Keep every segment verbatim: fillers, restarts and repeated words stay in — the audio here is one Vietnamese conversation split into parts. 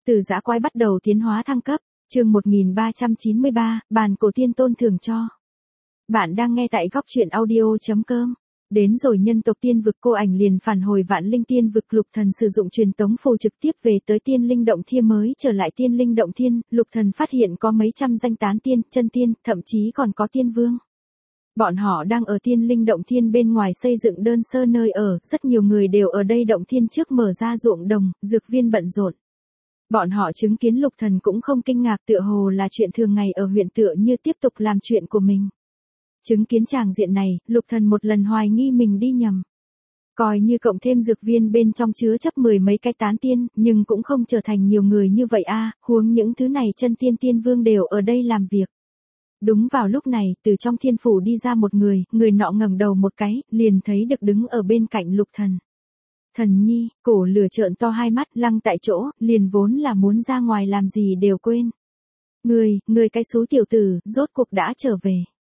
Từ dã quái bắt đầu tiến hóa thăng cấp, chương một nghìn ba trăm chín mươi ba, bàn cổ tiên tôn thưởng cho. Bạn đang nghe tại góc truyện audio chấm com. Đến rồi nhân tộc tiên vực, cô ảnh liền phản hồi vạn linh tiên vực. Lục Thần sử dụng truyền tống phù trực tiếp về tới tiên linh động thiên. Mới trở lại tiên linh động thiên, Lục Thần phát hiện có mấy trăm danh tán tiên, chân tiên, thậm chí còn có tiên vương. Bọn họ đang ở tiên linh động thiên bên ngoài xây dựng đơn sơ nơi ở, rất nhiều người đều ở đây động thiên trước mở ra ruộng đồng, dược viên bận rộn. Bọn họ chứng kiến Lục Thần cũng không kinh ngạc, tựa hồ là chuyện thường ngày ở huyện, tựa như tiếp tục làm chuyện của mình. Chứng kiến tràng diện này, Lục Thần một lần hoài nghi mình đi nhầm. Coi như cộng thêm dược viên bên trong chứa chấp mười mấy cái tán tiên, nhưng cũng không trở thành nhiều người như vậy a, huống những thứ này chân tiên tiên vương đều ở đây làm việc. Đúng vào lúc này, từ trong thiên phủ đi ra một người, người nọ ngẩng đầu một cái, liền thấy được đứng ở bên cạnh Lục Thần. Thần nhi, cổ lửa trợn to hai mắt, lăng tại chỗ, liền vốn là muốn ra ngoài làm gì đều quên. Ngươi, ngươi cái xú tiểu tử, rốt cuộc đã trở về.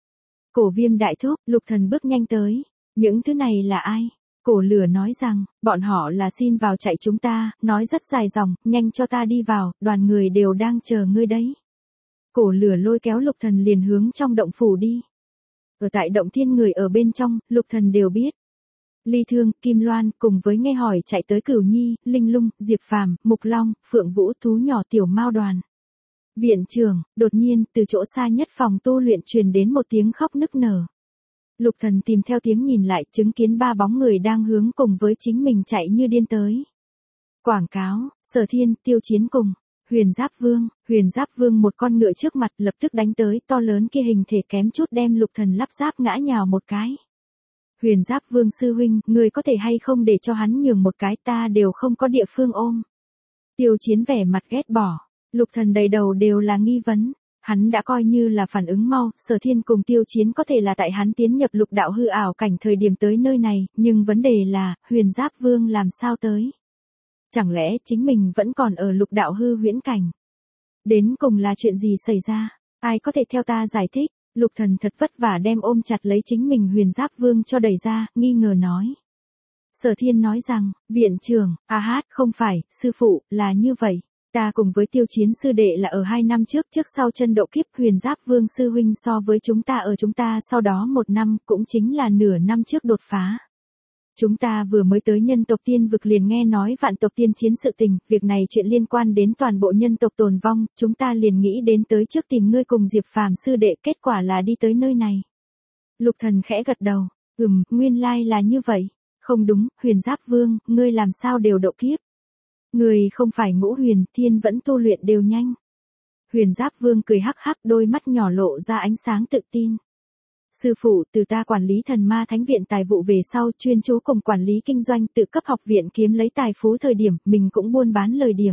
Cổ viêm đại thúc, Lục Thần bước nhanh tới. Những thứ này là ai? Cổ lửa nói rằng, bọn họ là xin vào chạy chúng ta, nói rất dài dòng, nhanh cho ta đi vào, đoàn người đều đang chờ ngươi đấy. Cổ lửa lôi kéo Lục Thần liền hướng trong động phủ đi. Ở tại động thiên người ở bên trong, Lục Thần đều biết. Ly Thương, Kim Loan, cùng với nghe hỏi chạy tới Cửu Nhi, Linh Lung, Diệp Phàm, Mục Long, Phượng Vũ, thú nhỏ Tiểu Mao Đoàn. Viện trưởng, đột nhiên, từ chỗ xa nhất phòng tu luyện truyền đến một tiếng khóc nức nở. Lục Thần tìm theo tiếng nhìn lại, chứng kiến ba bóng người đang hướng cùng với chính mình chạy như điên tới. Quảng cáo, Sở Thiên, Tiêu Chiến cùng Huyền Giáp Vương. Huyền Giáp Vương một con ngựa trước mặt lập tức đánh tới, to lớn kia hình thể kém chút đem Lục Thần lắp ráp ngã nhào một cái. Huyền Giáp Vương sư huynh, người có thể hay không để cho hắn nhường một cái, ta đều không có địa phương ôm. Tiêu Chiến vẻ mặt ghét bỏ. Lục Thần đầy đầu đều là nghi vấn. Hắn đã coi như là phản ứng mau, Sở Thiên cùng Tiêu Chiến có thể là tại hắn tiến nhập lục đạo hư ảo cảnh thời điểm tới nơi này, nhưng vấn đề là, Huyền Giáp Vương làm sao tới? Chẳng lẽ chính mình vẫn còn ở lục đạo hư huyễn cảnh? Đến cùng là chuyện gì xảy ra? Ai có thể theo ta giải thích? Lục Thần thật vất vả đem ôm chặt lấy chính mình Huyền Giáp Vương cho đẩy ra, nghi ngờ nói. Sở Thiên nói rằng, viện trưởng, a hát, không phải, sư phụ, là như vậy. Ta cùng với Tiêu Chiến sư đệ là ở hai năm trước, trước sau chân độ kiếp. Huyền Giáp Vương sư huynh so với chúng ta ở chúng ta sau đó một năm, cũng chính là nửa năm trước đột phá. Chúng ta vừa mới tới nhân tộc tiên vực liền nghe nói vạn tộc tiên chiến sự tình, việc này chuyện liên quan đến toàn bộ nhân tộc tồn vong, chúng ta liền nghĩ đến tới trước tìm ngươi cùng Diệp Phàm sư đệ, kết quả là đi tới nơi này. Lục Thần khẽ gật đầu, ừm, nguyên lai là như vậy. Không đúng, Huyền Giáp Vương, ngươi làm sao đều độ kiếp? Người không phải ngũ huyền, thiên vẫn tu luyện đều nhanh. Huyền Giáp Vương cười hắc hắc, đôi mắt nhỏ lộ ra ánh sáng tự tin. Sư phụ, từ ta quản lý thần ma thánh viện tài vụ về sau, chuyên chú cùng quản lý kinh doanh, tự cấp học viện kiếm lấy tài phú thời điểm, mình cũng buôn bán lời điểm.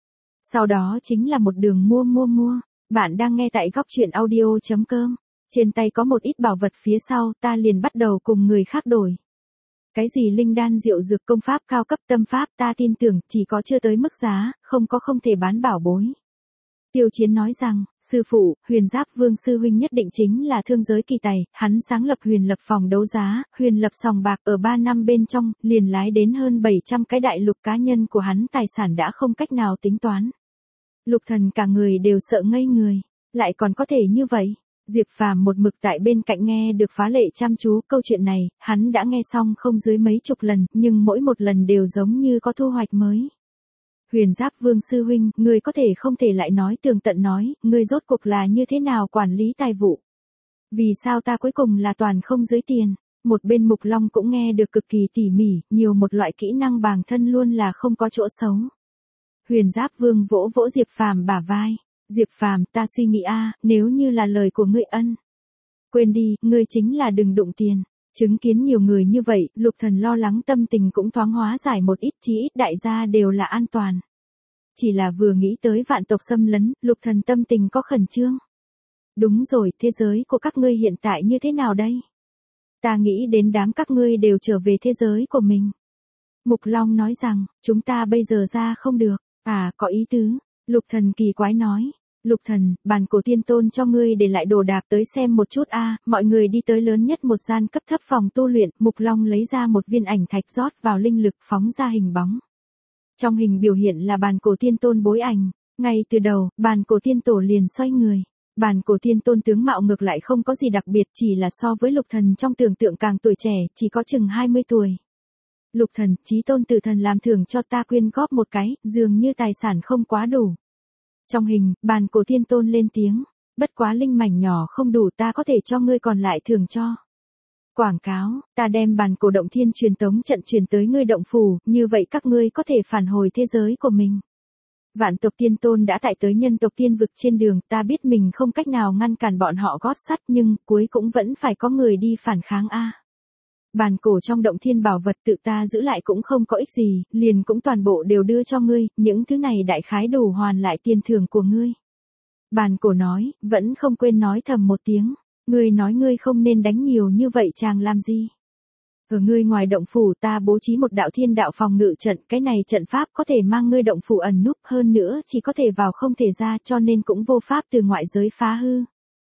Sau đó chính là một đường mua mua mua. Bạn đang nghe tại góc truyện audio chấm com. Trên tay có một ít bảo vật phía sau, ta liền bắt đầu cùng người khác đổi. Cái gì linh đan diệu dược công pháp cao cấp tâm pháp, ta tin tưởng, chỉ có chưa tới mức giá, không có không thể bán bảo bối. Tiêu Chiến nói rằng, sư phụ, Huyền Giáp Vương sư huynh nhất định chính là thương giới kỳ tài, hắn sáng lập Huyền Lập phòng đấu giá, Huyền Lập sòng bạc, ở ba năm bên trong, liền lái đến hơn bảy trăm cái đại lục, cá nhân của hắn tài sản đã không cách nào tính toán. Lục Thần cả người đều sợ ngây người, lại còn có thể như vậy. Diệp Phàm một mực tại bên cạnh nghe được phá lệ chăm chú, câu chuyện này, hắn đã nghe xong không dưới mấy chục lần, nhưng mỗi một lần đều giống như có thu hoạch mới. Huyền Giáp Vương sư huynh, ngươi có thể không thể lại nói tường tận nói, ngươi rốt cuộc là như thế nào quản lý tài vụ? Vì sao ta cuối cùng là toàn không dưới tiền? Một bên Mục Long cũng nghe được cực kỳ tỉ mỉ, nhiều một loại kỹ năng bản thân luôn là không có chỗ xấu. Huyền Giáp Vương vỗ vỗ Diệp Phàm bả vai. Diệp Phàm, ta suy nghĩ a, nếu như là lời của ngươi ân. Quên đi, ngươi chính là đừng đụng tiền. Chứng kiến nhiều người như vậy, Lục Thần lo lắng tâm tình cũng thoáng hóa giải một ít, chí ít đại gia đều là an toàn. Chỉ là vừa nghĩ tới vạn tộc xâm lấn, Lục Thần tâm tình có khẩn trương. Đúng rồi, thế giới của các ngươi hiện tại như thế nào đây? Ta nghĩ đến đám các ngươi đều trở về thế giới của mình. Mục Long nói rằng, chúng ta bây giờ ra không được. À, có ý tứ. Lục Thần kỳ quái nói. Lục Thần, bàn cổ tiên tôn cho ngươi để lại đồ đạc tới xem một chút a. À, mọi người đi tới lớn nhất một gian cấp thấp phòng tu luyện, Mục Long lấy ra một viên ảnh thạch rót vào linh lực phóng ra hình bóng. Trong hình biểu hiện là bàn cổ tiên tôn bối ảnh, ngay từ đầu, bàn cổ tiên tổ liền xoay người. Bàn cổ tiên tôn tướng mạo ngược lại không có gì đặc biệt, chỉ là so với Lục Thần trong tưởng tượng càng tuổi trẻ, chỉ có chừng hai mươi tuổi. Lục Thần, chí tôn tử thần làm thưởng cho ta quyên góp một cái, dường như tài sản không quá đủ. Trong hình, bàn cổ tiên tôn lên tiếng, bất quá linh mảnh nhỏ không đủ, ta có thể cho ngươi còn lại thưởng cho. Quảng cáo, ta đem bàn cổ động thiên truyền tống trận truyền tới ngươi động phủ, như vậy các ngươi có thể phản hồi thế giới của mình. Vạn tộc tiên tôn đã tại tới nhân tộc tiên vực trên đường, ta biết mình không cách nào ngăn cản bọn họ gót sắt, nhưng cuối cũng vẫn phải có người đi phản kháng a. Bàn cổ trong động thiên bảo vật tự ta giữ lại cũng không có ích gì, liền cũng toàn bộ đều đưa cho ngươi, những thứ này đại khái đủ hoàn lại tiền thưởng của ngươi. Bàn cổ nói, vẫn không quên nói thầm một tiếng, ngươi nói ngươi không nên đánh nhiều như vậy chàng làm gì. Ở ngươi ngoài động phủ ta bố trí một đạo thiên đạo phòng ngự trận, cái này trận pháp có thể mang ngươi động phủ ẩn núp, hơn nữa chỉ có thể vào không thể ra, cho nên cũng vô pháp từ ngoại giới phá hư.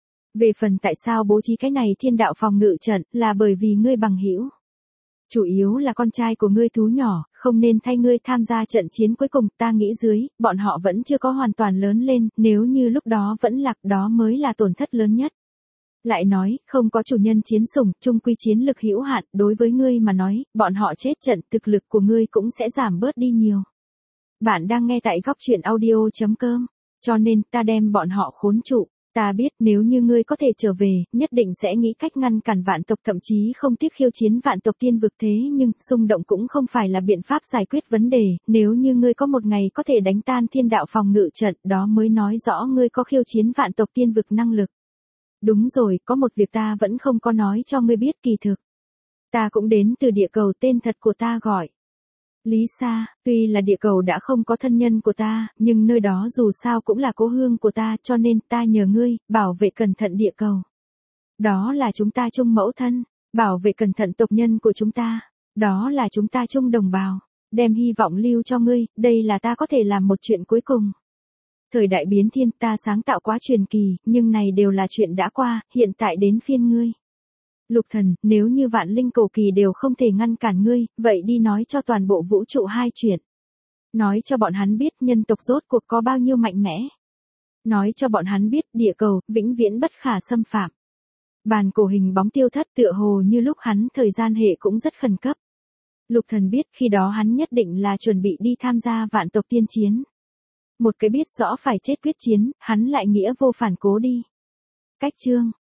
Về phần tại sao bố trí cái này thiên đạo phòng ngự trận, là bởi vì ngươi bằng hữu. Chủ yếu là con trai của ngươi thú nhỏ, không nên thay ngươi tham gia trận chiến cuối cùng, ta nghĩ dưới, bọn họ vẫn chưa có hoàn toàn lớn lên, nếu như lúc đó vẫn lạc đó mới là tổn thất lớn nhất. Lại nói, không có chủ nhân chiến sủng, chung quy chiến lực hữu hạn, đối với ngươi mà nói, bọn họ chết trận, thực lực của ngươi cũng sẽ giảm bớt đi nhiều. Bạn đang nghe tại góc truyện audio chấm com, cho nên ta đem bọn họ khốn trụ. Ta biết nếu như ngươi có thể trở về, nhất định sẽ nghĩ cách ngăn cản vạn tộc, thậm chí không tiếc khiêu chiến vạn tộc tiên vực, thế nhưng, xung động cũng không phải là biện pháp giải quyết vấn đề, nếu như ngươi có một ngày có thể đánh tan thiên đạo phòng ngự trận, đó mới nói rõ ngươi có khiêu chiến vạn tộc tiên vực năng lực. Đúng rồi, có một việc ta vẫn không có nói cho ngươi biết, kỳ thực. Ta cũng đến từ địa cầu, tên thật của ta gọi Lý Sa, tuy là địa cầu đã không có thân nhân của ta, nhưng nơi đó dù sao cũng là cố hương của ta, cho nên ta nhờ ngươi, bảo vệ cẩn thận địa cầu. Đó là chúng ta chung mẫu thân, bảo vệ cẩn thận tộc nhân của chúng ta, đó là chúng ta chung đồng bào, đem hy vọng lưu cho ngươi, đây là ta có thể làm một chuyện cuối cùng. Thời đại biến thiên ta sáng tạo quá truyền kỳ, nhưng này đều là chuyện đã qua, hiện tại đến phiên ngươi. Lục Thần, nếu như vạn linh cổ kỳ đều không thể ngăn cản ngươi, vậy đi nói cho toàn bộ vũ trụ hai chuyện. Nói cho bọn hắn biết nhân tộc rốt cuộc có bao nhiêu mạnh mẽ. Nói cho bọn hắn biết địa cầu, vĩnh viễn bất khả xâm phạm. Bàn cổ hình bóng tiêu thất, tựa hồ như lúc hắn thời gian hệ cũng rất khẩn cấp. Lục Thần biết khi đó hắn nhất định là chuẩn bị đi tham gia vạn tộc tiên chiến. Một cái biết rõ phải chết quyết chiến, hắn lại nghĩa vô phản cố đi. Cách chương